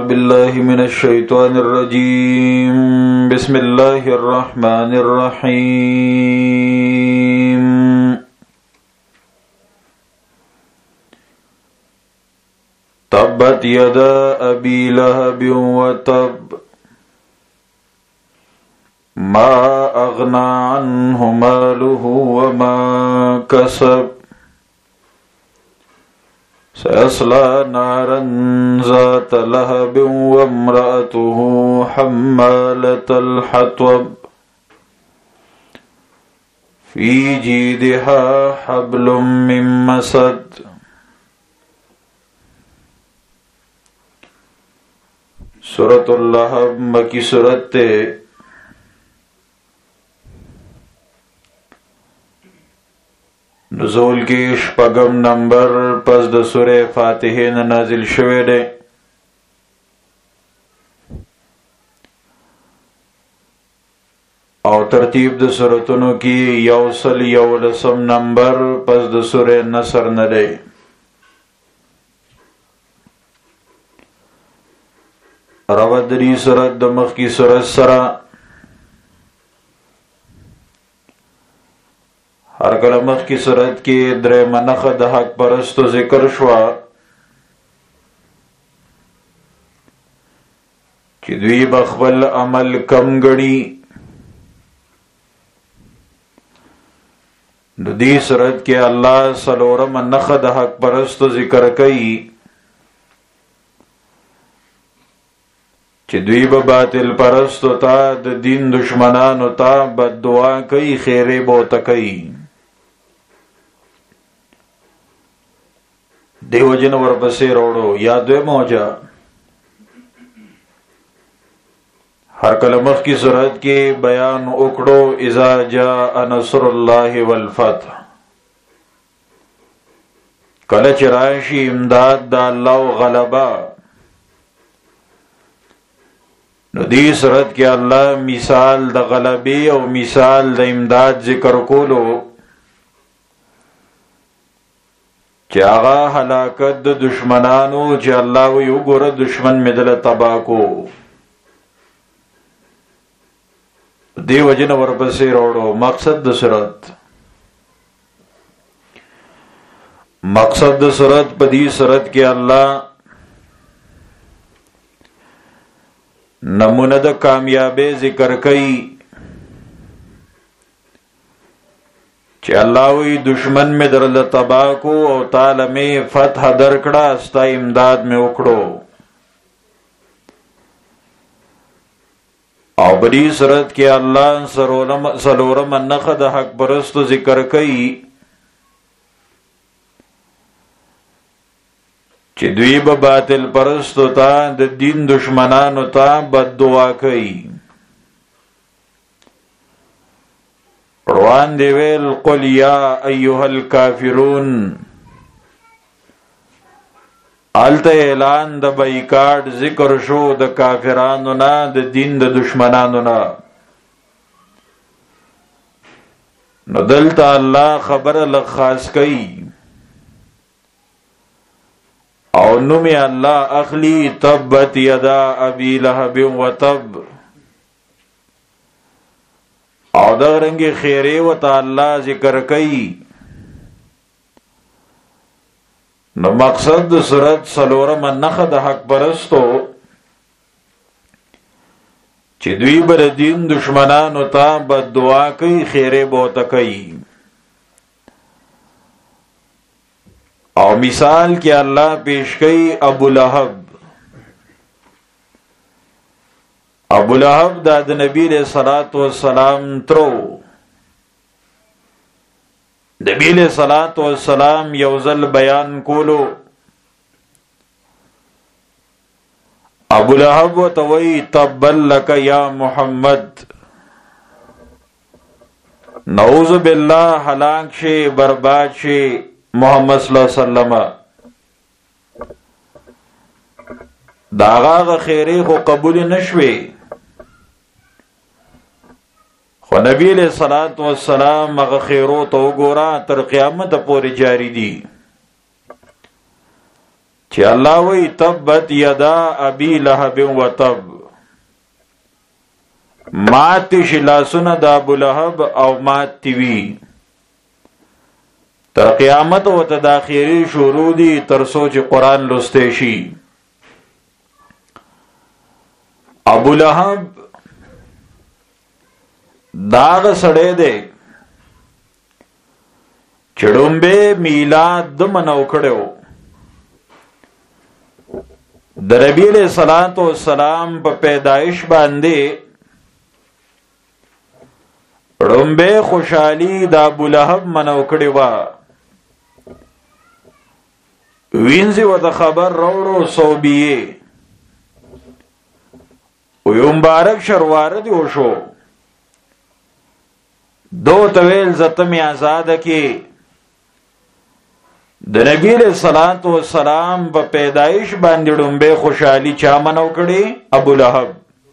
बिल्लाहि मिनश्शैतानिर्रजीम बिस्मिल्लाहिर्रहमानिर्रहीम। तब्बत यदा अबी लहबिन व तब मा अगना अन्हु मालुहु व मा कसब सयस्ला नारन ज़ात लहबिन व इम्रअतुहु हम्मालतल हत्वब फी जीदिहा हब्लुम मिन मसद। सूरतुल लहब मक्की सूरत ते नुज़ूल की शपगम नंबर पस द सूरे फातिहे न नाजिल शवे दे। और तरतीब द सूरतुनु की यौसल यौलसम नंबर पस द सूरे नसर न दे। रवदरी सूरत द मक्की सूरत सरा हर कलमख की सूरत की द्रे मनख द हक परस्तो जिक्र शुआ कि द्वी बखबल अमल कम गणी। दी सूरत के अल्लाह सलोरम नख द हक परस्तो जिक्र कई कि द्वी बातिल परस्तो ता द दीन दुश्मनानो ता बद्दुआ कई खेरे बोतकई। देवजन वर्पसे रोड़ो या द्वे मौजा हर कलमख की सूरत के बयान उकड़ो इज़ा जाअ नस्रुल्लाहि वल फतह कलच राशि इमदाद दा अल्लाह गलबा। नदी सूरत के अल्लाह मिसाल द गलबे और मिसाल द इमदाद जिक्र कोलो चागा हलाकत द दुश्मनानो च अल्लाह वही गोरा दुश्मन में दल तबाह को देवजन वर्पसे रोड़ो मकसद द सूरत पदी सूरत के अल्लाह नमूना द कामयाबे जिक्र कई चे अल्लाह वही दुश्मन में दरल तबाह को और ताल में फतह दरकड़ा अस्ता इमदाद में उखड़ो। और बड़ी सूरत के अल्लाह सलोरम नखद हक परस्त जिक्र कई चे द्वीब बातिल परस्त ता द दीन दुश्मनान ता बद्दुआ कई। कुरान देवेल कुल या अय्युहल काफिरून आलते ऐलान द बाइकाट जिक्र शो द काफिरानो ना द दीन द दुश्मनानो ना नदलता अल्लाह खबर लखास कई और नुमे अल्लाह अखली तब्बत यदा अबी लहबिन व तब और दरंगे खेरे व ताल्ला जिक्र कई। न मकसद सूरत सलोरम नखद हक परस्तो चिद्वी बर दीन दुश्मनान ता बद्दुआ कई खेरे बोत कई। और मिसाल के अल्लाह पेश कई अबू लहब दाद नबी सलातो सलाम त्रो नबी सलातो सलाम यौजल बयान कोलो अबू लहब तवई तब्बल लक या मोहम्मद नऊज़ बिल्लाह हलाक शे बर्बाद शे मोहम्मद सल्लल्लाहु अलैहि वसल्लम दागा खैरे को कबूल नशवे खो नबी सलात व सलाम अग खैरो तो गोरा तर क़यामत पूरी जारी दी چې الله وی تبت یدا ابي لهب وتب، مات شي لاسونه د ابو لهب او مات وی. تر قیامت او ته د اخیری شروع دي تر سوچ قرآن لسته شي. ابو لهب داغ سړی دی چړومبه میلاد د منو کړو. د نبی علیہ الصلوۃ والسلام په پیدایش باندې ړومبه خوشحالی د ابو لهب منو کړی و. وینځي و د خبر وروړو صوبیه او یو مبارک شرواره دی وشو. دو تویل زتمی آزاد کی د نبی علیہ الصلوۃ والسلام په پیدایش باندې ډومبه خوشحالی چا منو کړي؟ ابو لهب.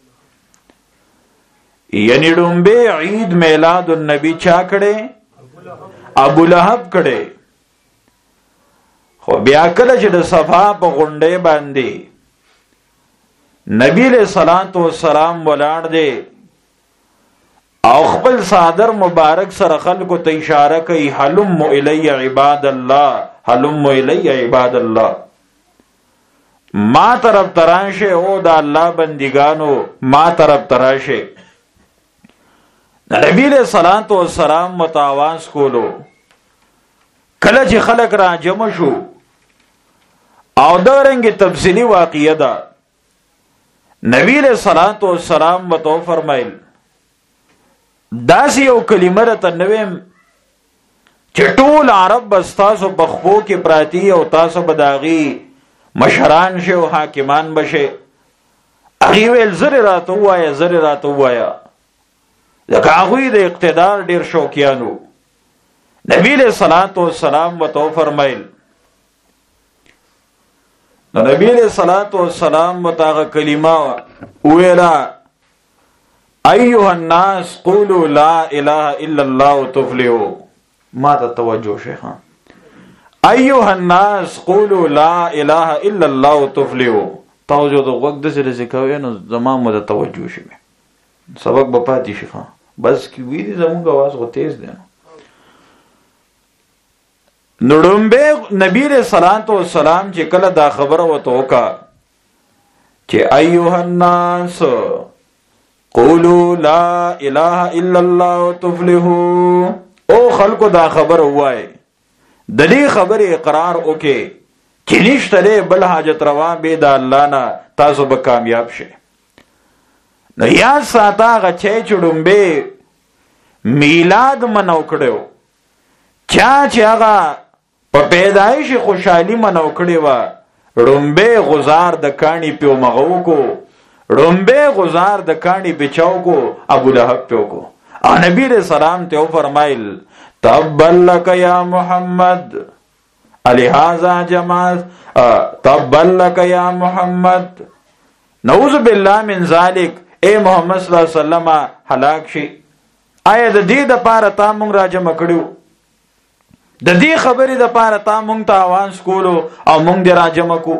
یعنی ډومبه عید میلاد النبی چا کړي؟ ابو لهب کړي. خو بیا کله چې د صفا په غونډه باندې نبی علیہ الصلوۃ والسلام ولاړ دی او خپل صادر مبارک سره خلکو ته اشاره کوي حلم الی عباد الله، حلم الی عباد الله، ما طرف تراشه او د الله بندگانو ما طرف تراشه. نبی علیہ الصلوۃ والسلام متاواز کولو. کله چې خلک را جمع شو او دا رنګ تفصیلی واقعه ده، نبی علیہ الصلوۃ والسلام متو فرمایل داسی یو کلمه راته نویم چې ټول عرب بس تاسو په خپو کې پراتی او تاسو بداغي مشران شه او حاکمان بشه. هغه ویل زره راته وایا، زره راته وایا، ځکه هغه د اقتدار ډیر شوقیانو. نبی علیہ الصلوۃ والسلام وتو فرمایل نو نبی علیہ الصلوۃ والسلام متاغه کلمه ویلا ایها الناس قولوا لا اله الا الله تفلحوا. ما ته توجه شيخه. ایها الناس قولوا لا اله الا الله تفلحوا. توجه د وخت د څه ذکر نو زما مده توجه شي سبق به پاتې شي. بس کی وی دي زموږ आवाज غو تیز دی. نړمبه نبی رسول الله سلام چې کله دا خبره وته وکا چې ایها الناس قولوا لا اله الا الله تفلحوا، او خلکو دا خبر وای د دې خبره اقرار وکي چې نشته بل حاجت روا به د الله نه تاسو به کامیاب شئ. نو یا ساته غچې چړمبه میلاد منو کړو، چا چې هغه په پیدایش خوشحالی منو کړی و، ړومبه غزار د کانی پیو مغو کو، ړومبه غزار د کانی بچاو کو ابو لهب پیو کو. او نبی رسول الله ته فرمایل تبلک یا محمد الہذا جماعت، تبلک یا محمد، نعوذ باللہ من ذالک، اے محمد صلی اللہ علیہ وسلم ہلاک شي. آیا د دې د پاره تا مونږ راجمع کړو؟ د دې خبرې د پاره تا مونږ ته आवाज کولو او مونږ دې راجمع کو؟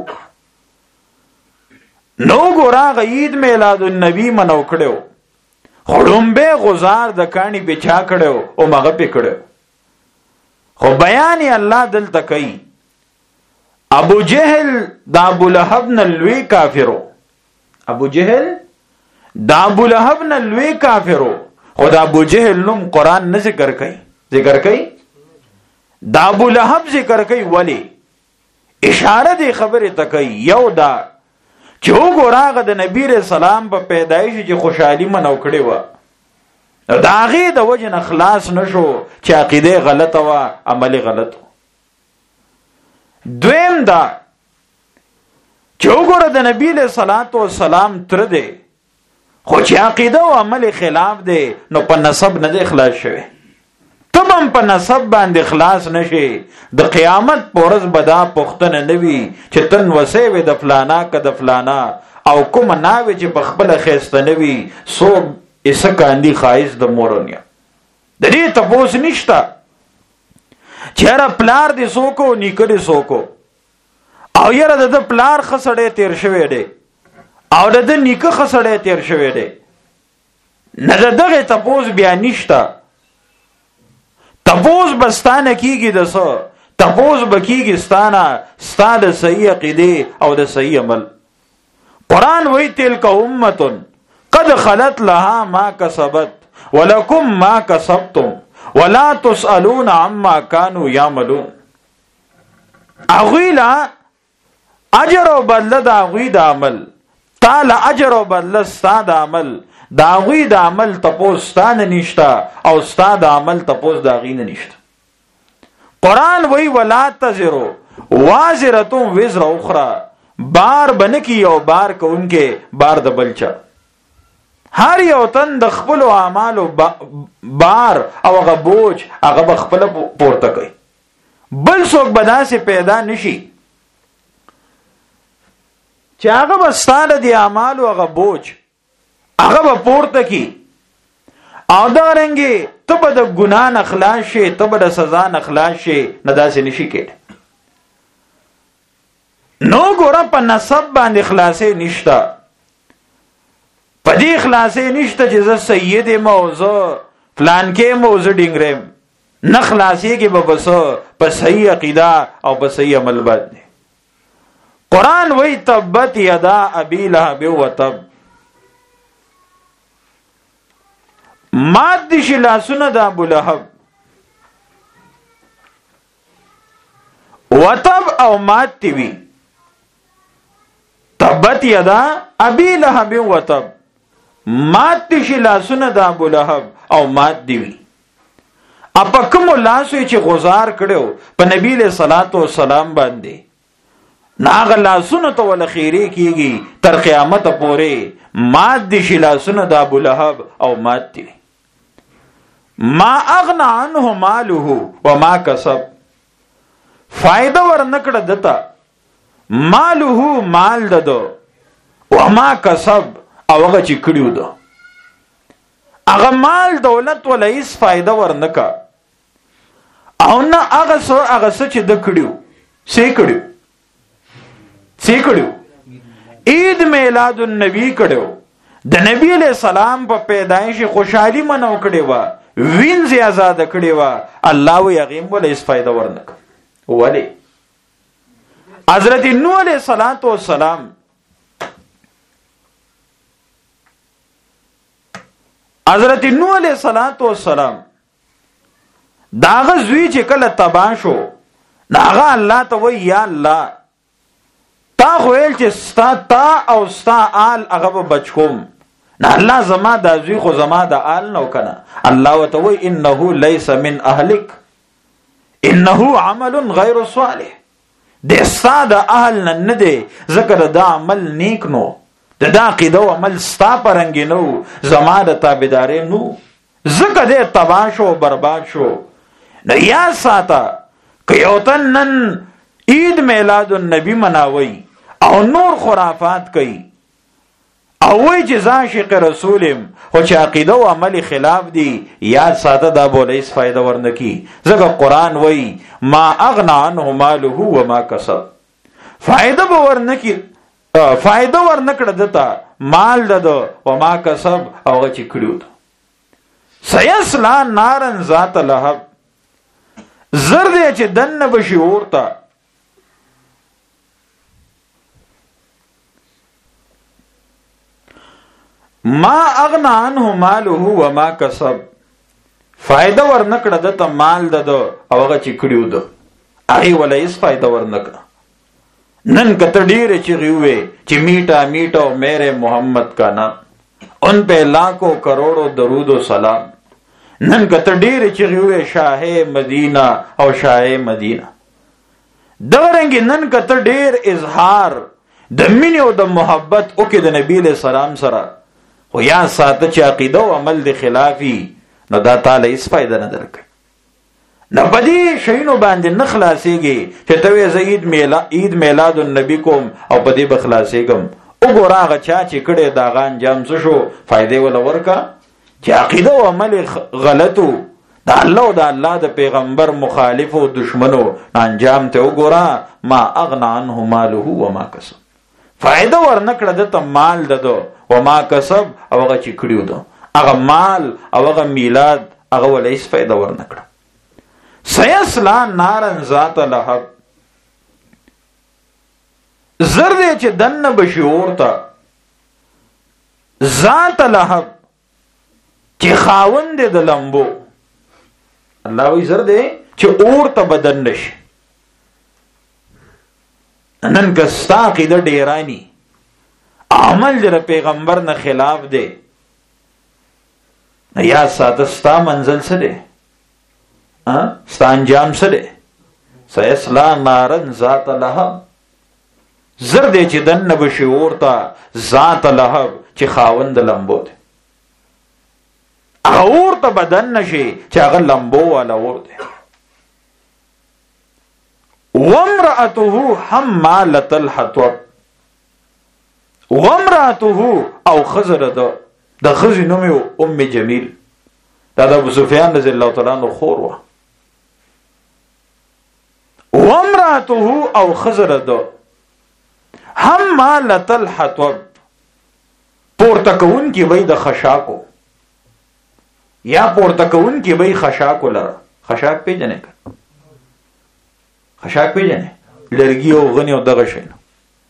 نو ګورا عید میلاد النبی منو کړو، خړومبه غزار د کانی بچا کړو او مغه پکړو. خو بیان الله دلته کوي ابو جهل د ابو لهب نه لوی کافرو، ابو جهل د ابو لهب نه لوی کافرو. خو د ابو جهل نوم قران نه ذکر کوي، ذکر کوي د ابو لهب ذکر کوي. ولی اشاره دی خبره ته کوي یو دا چې وګورغه د نبی رسول الله په پیدایش چې خوشحالي منو کړی و، دا غي د وجه اخلاص نشو چې عقیده غلطه و، عمل غلط. دویم دا چې وګوره د نبی له صلوات و سلام تر دی، خو چې عقیده او عمل خلاف دی نو په نسب نه اخلاص شوی. تبم په نسب باندې اخلاص نشي، د قیامت پورز بدا پختنه نوي چې تن وسې د فلانا ک د فلانا او کوم ناوي چې بخبل خيسته نوي سو اسکاندي خایس د مورونیا. د دې تاسو نشتا چهره پلار دې سوکو نیکړي سوکو، او یره د پلار خسړې تیر شوی دی او د نیکه خسړې تیر شوی دی، نه دغه تپوس بیا نشته. تپوس بستانه کیږي د څه؟ تپوس بکیږي ستانه ستا د صحیح عقیده او د صحیح عمل. قرآن وی تلک امة قد خلت لها ما کسبت ولکم ما کسبتم ولا تسألون عما كانوا يعملون. اغوی لا اجر او بدله د اغوی د عمل، تعالی اجر او بدله ستا د عمل، د اغوی د عمل تپوس ستانه نشته او ستا د عمل تپوس د اغوی نه نشته. قرآن وی ولا تزرو وازرة وزر اخرى، بار بنکی یو بار کونکے بار د بلچا. هر یو تن د خپل اعمالو بار او هغه بوج هغه خپل پورته کوي، بل څوک بداسه پیدا نشي چې هغه بستانه دی اعمالو هغه بوج هغه پورته کی. او دا رنګي ته به د ګناه نه خلاص شې، ته به د سزا نه خلاص شې، نه داسې نشي کېدای. نو ګوره په نسب باندې خلاصې نشته، په دې خلاصې نشته چې زه سید یم او زه فلان کې یم او زه ډینګرم، نه خلاصېږي به بس په صحیح عقیده او په صحیح عمل باندې. قرآن وی تبت یدا ابی لهب وتب، مات دي شي لاسونه د ابو لهب، وتب او مات تی وی. تبت یدا ابی لهب وتب، مات دي شي لاسونه د ابو لهب او مات دی وی. اپا کوم لاسو چې غزار کړو په نبی له صلوات و سلام باندې، ناغ لاسونه ته ول خیری کیږي تر قیامت پورې، مات دي شي لاسونه د ابو لهب او مات دی. ما اغنا عنه ماله وما کسب، فائدہ ورنکړه دتا ماله مال ددو وما کسب او هغه چې کړیو دو، هغه مال دولت ولا هیڅ فائدہ ورنکا، او نه هغه څه چې د کړیو څه کړیو عید میلاد النبی کړو، د نبی علیہ السلام په پیدایش خوشحالی منو کړي وا، وینځي آزاد کړي وا، الله وی هغه ولا هیڅ فائدہ ورنک. ولی حضرت نوح علیہ السلام حضرت نوح علیہ السلام داغه زوی چې کله تبا شو، ناغه الله ته وی یا الله تا خویل چې تا او ستا آل هغه بچکوم، نه الله زما د زوی خو زما د آل نو کنه. الله وتوي انه ليس من اهلك انه عمل غیر صالح، د ساده اهل نه دی ذکر د عمل نیک نو، د عقیده او عمل ستا پرنګ نو، زما د تابعداري نو، ذکر دې تباہ شو برباد شو. نو یا ساته کيوتن نن عید میلاد النبی مناوي او نور خرافات کوي او وی چې عاشق رسولم خو چې عقیده او عمل خلاف دی، یاد ساته دا بوله هیڅ فائدہ ورنکی. ځکه قرآن وی ما اغنا عنه ماله وما کسب، فائدہ ورنکړه دتا مال ددو وما کسب او هغه چې کړیو. سیصلا نارن ذات لهب، زر دی چې دنه بشي اورته. ما اغنا عنه ماله وما کسب، فائدہ ورنکړه دته مال ددو او هغه چې کړیو دو، هغه ولا هیڅ فائدہ ورنکړه. نن کته ډیره چې غوي چې میټا میټا میرے محمد کا نام، ان پہ لاکھوں کروڑوں درود و سلام. نن کته ډیره چې غوي شاه مدینہ او شاه مدینہ. دغرنګ نن کته ډیر اظهار د مینې او د محبت او کې د نبی له سلام سره، او یا ساته چې عقیده او عمل د خلافي، نو دا تعالی هیڅ فائدہ نه درکړي. نه بدی شینو باندې نه خلاصيږي چې ته زید عید میلاد النبی کوم او بدی بخلاصيږم. وګوره هغه چا چې کړي دا غان جام څه شو، فائدې ولا ورکا چې عقیده او عمل غلطو دا الله او دا الله د پیغمبر مخالف او دشمنو انجام ته وګوره. ما اغنى عنه ماله وما کسب، فائدہ ورنکړه د ته مال ددو وما کسب او هغه چې کړیو دو هغه مال او هغه میلاد هغه ول هیڅ فائدہ ورنکړه. سيصلى نارا ذات لهب، زر دې چې دنه بشي اورته ذات لهب چې خاوند د لمبو. الله وی زر دې چې اورته بدن نشي. نن کستا عقیده ډیرانی عمل در پیغمبر نه خلاف دی، یا ساتستا منزل څه دی، ستا انجام څه دی. سيصلى نارا ذات لهب، زر دې چې دنه بشي اورته ذات لهب چې خاوند لمبو دی. هغه اورته بدن نشي چې هغه لمبو والا اور دی. وامرأته حمالة الحطب، وامرأته او خزر د خزر نوم ام جمیل، دا د ابو سفیان رضی الله تعالی عنہ خور وا. وامرأته او خزر حمالة الحطب، پورته کون کی وای د خشاکو، یا پورته کون کی وای خشاکو لره. خشاک پیژنې که خشاک پیژنې؟ لرګي او غنی او دغه شی نه.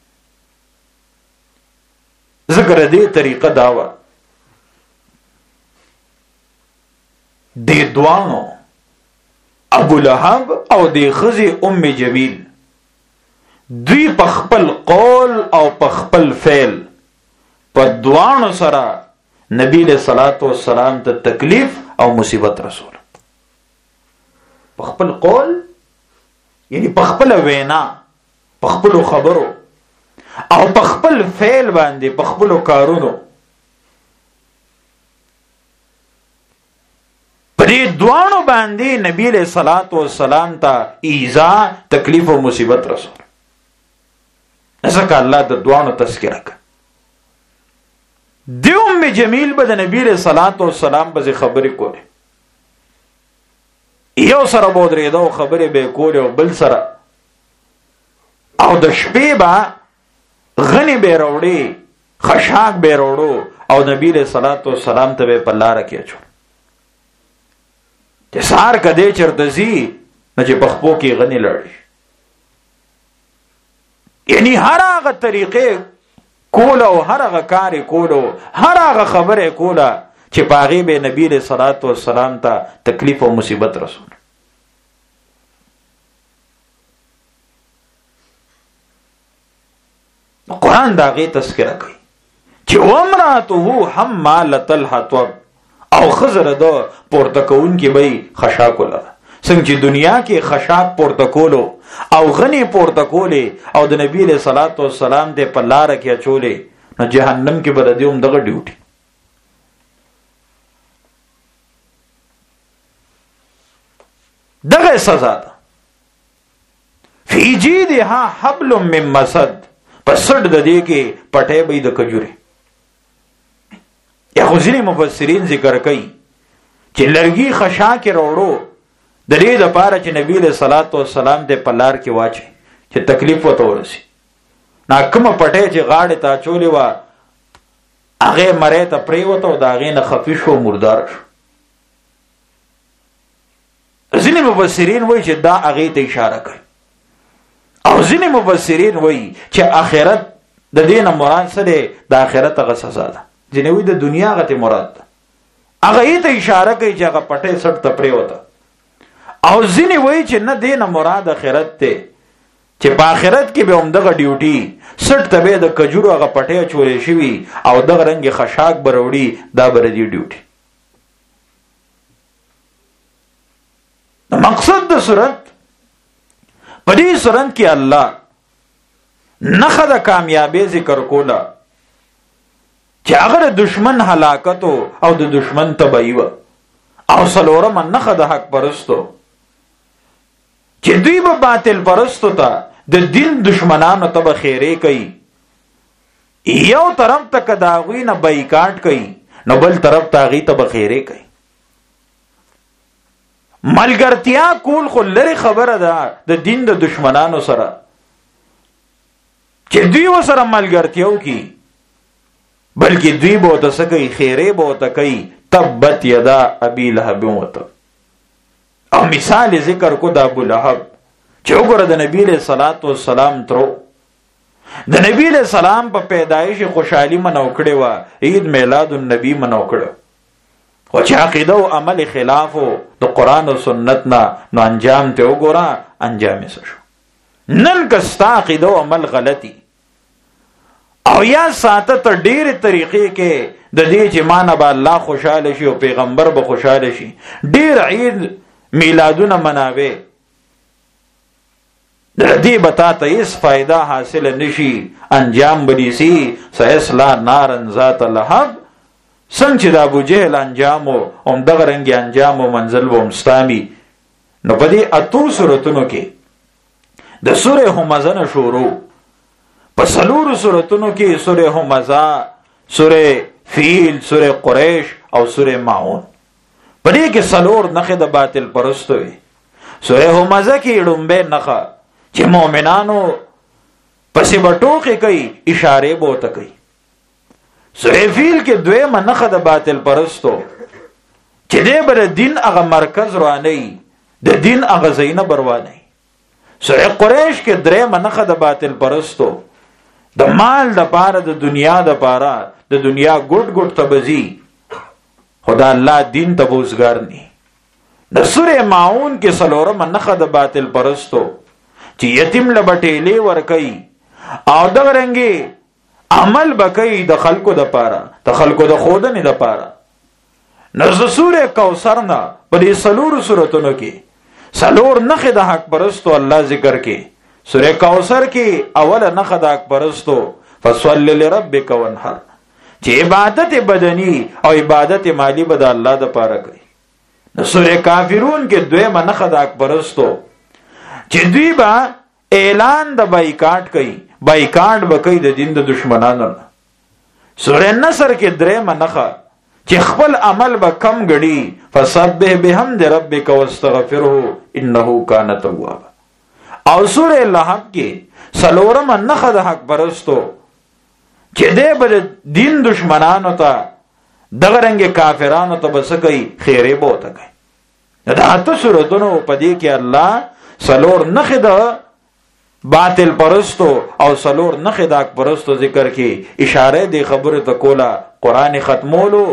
ذکر دې طریقه داوا دې دوانو ابو لهب او دې خزي ام جمیل دوی په خپل قول او په خپل فعل په دوانو سره نبی له صلوات و سلام ته تکلیف او مصیبت رسول. په خپل قول یعنی په خپل وینا، په خپل خبرو او په خپل فعل باندې، په خپل کارونو. په دې دوانو باندې نبی له صلوات و سلام ته ایذا تکلیف او مصیبت رسول. ځکه الله د دوانو تذکرہ کوي. دی ام جمیل به د نبی له صلوات و سلام به خبرې کولې، یو سره بودرېده او خبرې به کولې او بل سره، او د شپې به غنی به راوړي، خشاک به راوړو او نبی له صلوات و سلام ته به په لاره کې اچول. چې سهار کده چرته ځي نو چې په خپو کې غنی لړي. یعنی هر هغه طریقې کوله او هر هغه کار کوله، هر هغه خبره کوله چې پاغي به نبی له صلوات و سلام ته تکلیف او مصیبت رسول. قرآن داغه تذکرہ کوي چې ومراته حمالة الحطب، او خزر ده پورته کون کې به خشاک ولره. څنګه چې دنیا کې خشاک پورته کولو او غنی پورته کولی او د نبی له صلوات و سلام ته په لار کې اچولې، نو جهنم کې به د دې دغه ډیوټي. دغه سزا ده. فی جیدها حبل من مسد، پسړ د دې کې پټه به د کجوري. یا ځینې مفسرین ذکر کوي چې لرګي خشاک وروړو د دې لپاره چې نبی له صلوات و سلام ته په لار کې واچي چې تکلیف وته ورسي. ناکمه پټه چې غاړه ته چولې و هغه مړې ته پریوته او دا غې نه خفي شو، مردار شو. ځینې مفسرین وایي چې دا هغه ته اشاره کوي، او ځینې مفسرین وایي چې آخرت د دې نه مراد څه دی؟ د آخرت هغه سزا ده. ځینې وایي د دنیا هغه مراد ده، هغه ته اشاره کوي چې هغه پټه سټ ته پریوته. او ځینې وایي چې نه دې نه مراد آخرت ته، چې په آخرت کې به هم دغه ډیوټي سټ ته به د کجورو هغه پټه چولې شوي او دغه رنګ خشاک بروړي، دا بر دې ډیوټي. مقصد د صورت په دې صورت کې الله نخه د کامیابی ذکر کولا چې هغه د دشمن هلاکت او د دشمن تباہی و، او سلورم نخه د حق پرستو چې دوی به باطل پرستو ته د دین دشمنانو ته به خیره کوي. یو طرف ته کداغوی نه بایکاټ کوي، نو بل طرف ته غي ته به خیره کوي. ملګرتیا کول خو لري خبره ده د دین د دشمنانو سره، چې دوی وسره ملګرتیا وکي، بلکې دوی به ورته څه کوي؟ خیرې به ورته کوي. تبت یدا ابي لهب وته. او مثال ذکر کو د ابو لهب چې وګوره د نبی له صلوات و سلام ترو د نبی له سلام په پیدایش خوشحالي منو کړي وا، عید میلاد النبی منو کړو، او چې عقیده او عمل خلاف د قران او سنت نه، نو انجام ته وګوره، انجام یې شو. نن کستا عقیده او عمل غلطي او یا ساته ته ډېر طریقې کې د دې چې مانه به الله خوشاله شي او پیغمبر به خوشاله شي، ډېر عید میلادونه مناوي، د دې بتا ته هیڅ فائدہ حاصل نشي، انجام بنيسي سيصلى نارا ذات لهب. څنګه چې د ابو جهل انجام او دغه رنګ انجام او منزل و مستامي. نو په دې اتو سورتونو کې د سوره همزه نه شروع، په سلور سورتونو کې سوره همزه، سوره فیل، سوره قریش او سوره ماعون، په دې کې سلور نخې د باطل پرستو وي. سوره همزه کې ډومبه نخه چې مؤمنانو پسې بټوخې کوي، اشاره بوته کوي. سوره فیل کې دویمه نخه د باطل پرستو چې دې بر دین هغه مرکز رواني، د دین هغه زینه برواني. سوره قریش کې دریمه نخه د باطل پرستو د مال د پاره، د دنیا د پاره، د دنیا ګډ ګډ تبزي، خدا الله دین ته بوزګار ني. د سوره ماعون کې سلورمه نخه د باطل پرستو چې یتیم لبټېلې ور کوي او د رنګي عمل بکئی د خلکو د پاره، د خلکو د خودنې د پاره. نو د سوره کوثر نه په دې سلور سورتونو کې سلور نخې د حق پرستو الله ذکر کې. سوره کوثر کې اوله نخې د حق پرستو فصل لربک وانحر، چې عبادت بدنی او عبادت مالی به د الله د پاره کوي. نو سوره کافرون کې دویمه نخې د حق پرستو چې دوی با اعلان د بایکاټ کوي، بایکاټ بکئی د دین د دشمنانو. سوره نصر کې دریمه نخه چې خپل عمل به کم غړي، فسبح بحمد ربک واستغفره انه کان توابا. او سوره لهب کې سلورمه نخه د حق پرستو چې دې بل دین دشمنانو ته دغه رنګ کافرانو ته بس کوي، خیره بوته کوي. دا اته سورتونو په دې کې الله سلور نخه د باطل پرستو او سلور نخه د حق پرستو ذکر کې اشاره دی خبره ته کولا. قران ختمولو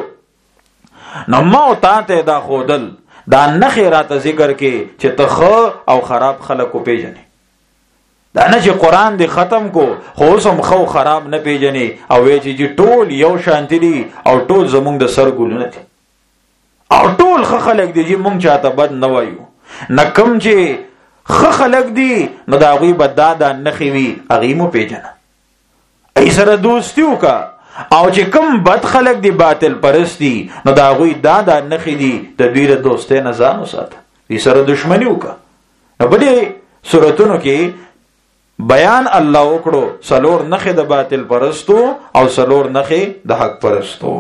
نو ما او ته دا خودل دا نخه راته ذکر کې چې ته او خراب خلکو پیژنې. دا نه چې قران دی ختم کو خو سم خو خراب نه پیژنې او وی چې ټول یو شانتی دي او ټول زمونږ د سر ګلونه دي او ټول خلک دي چې مونږ چاته بد نه وایو، نه کم چې خلق دی نو دا غوی بدادا نخوی اغیمو پیجنا، ای سره دوستیو کا. او چې کم بد خلق دی باطل پرستی نو دا غوی دادا نخی دی د دوی د دوسته نزانو ساته، ای سره دشمنیو کا. نو بڑی سورتونو کې بیان الله وکړو سلور نخې د باطل پرستو او سلور نخې د حق پرستو.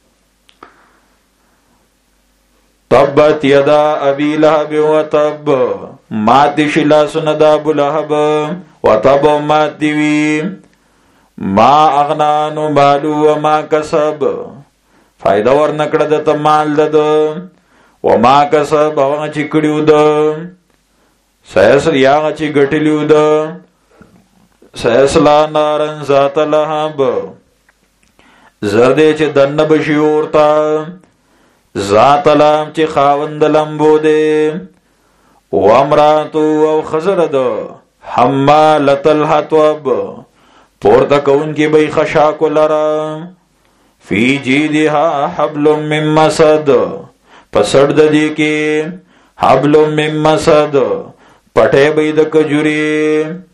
تبت یدا ابي لهب وتب، مات شلا سند ابو لهب وتب مات دیوی، ما اغنانو مالو وما کسب، فائدہ ورنکړه د تمال دد وما کسب هغه چې کړیو د سیاسل یا چې ګټلیو د سیاسلا نارن ذات لهب، زرده چې دنه بشي ورتا ذات لام چې خاوند لمبو دے، و امراتو او خزرد حمالت الحطب، پورتا کون کی بی خشاکو لرا، فی جیدها حبل من مسد، پسرد دی کی حبل من مسد، پٹے بی د کجوری،